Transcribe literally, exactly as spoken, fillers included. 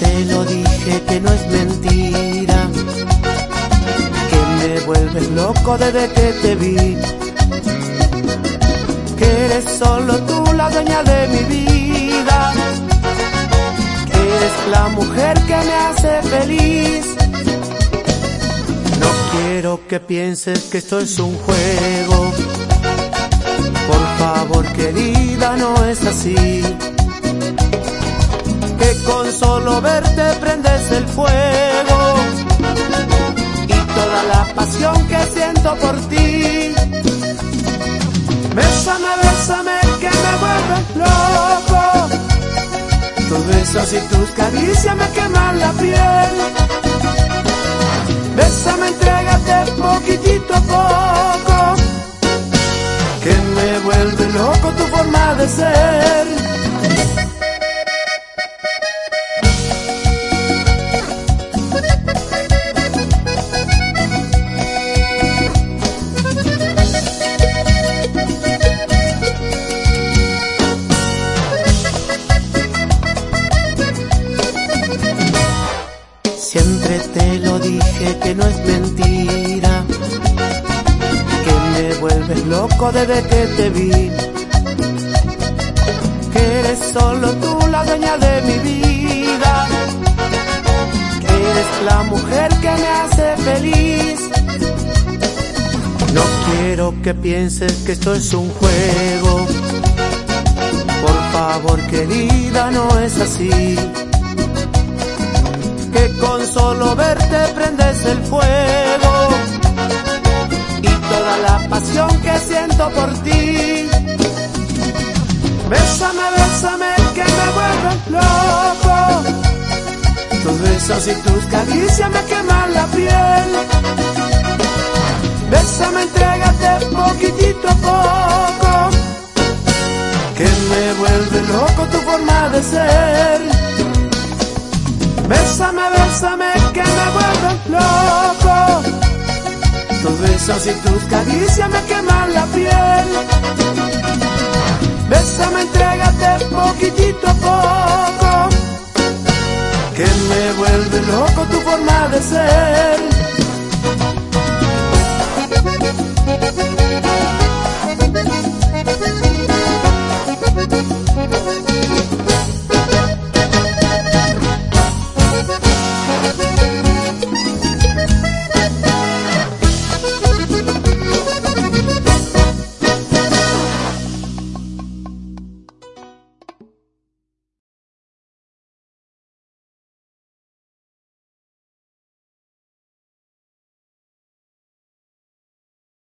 te lo dije que no es mentira, que me vuelves loco desde que te vi, que eres solo tú la dueña de mi vida, que eres la mujer que me hace feliz. No quiero que pienses que esto es un juego, por favor querida, no es así, que con solo verte prendes el fuego y toda la pasión que siento por ti. Bésame, bésame que me vuelves loco, tus besos y tus caricias me queman la piel. Bésame, entrégate poquitito a poco, que me vuelve loco tu forma de ser. Siempre te lo dije que no es mentira, que me vuelves loco desde que te vi, que eres solo tú la dueña de mi vida, que eres la mujer que me hace feliz. No quiero que pienses que esto es un juego, por favor querida, no es así, que con solo verte prendes el fuego y toda la pasión que siento por ti. Bésame, bésame que me vuelves loco, tus besos y tus caricias me queman la piel. Bésame, entrégate poquitito a poco, que me vuelve loco tu forma de ser. Bésame, bésame que me vuelves loco, tus besos y tus caricias me queman la piel. Bésame, entrégate poquitito a poco, que me vuelve loco tu forma de ser.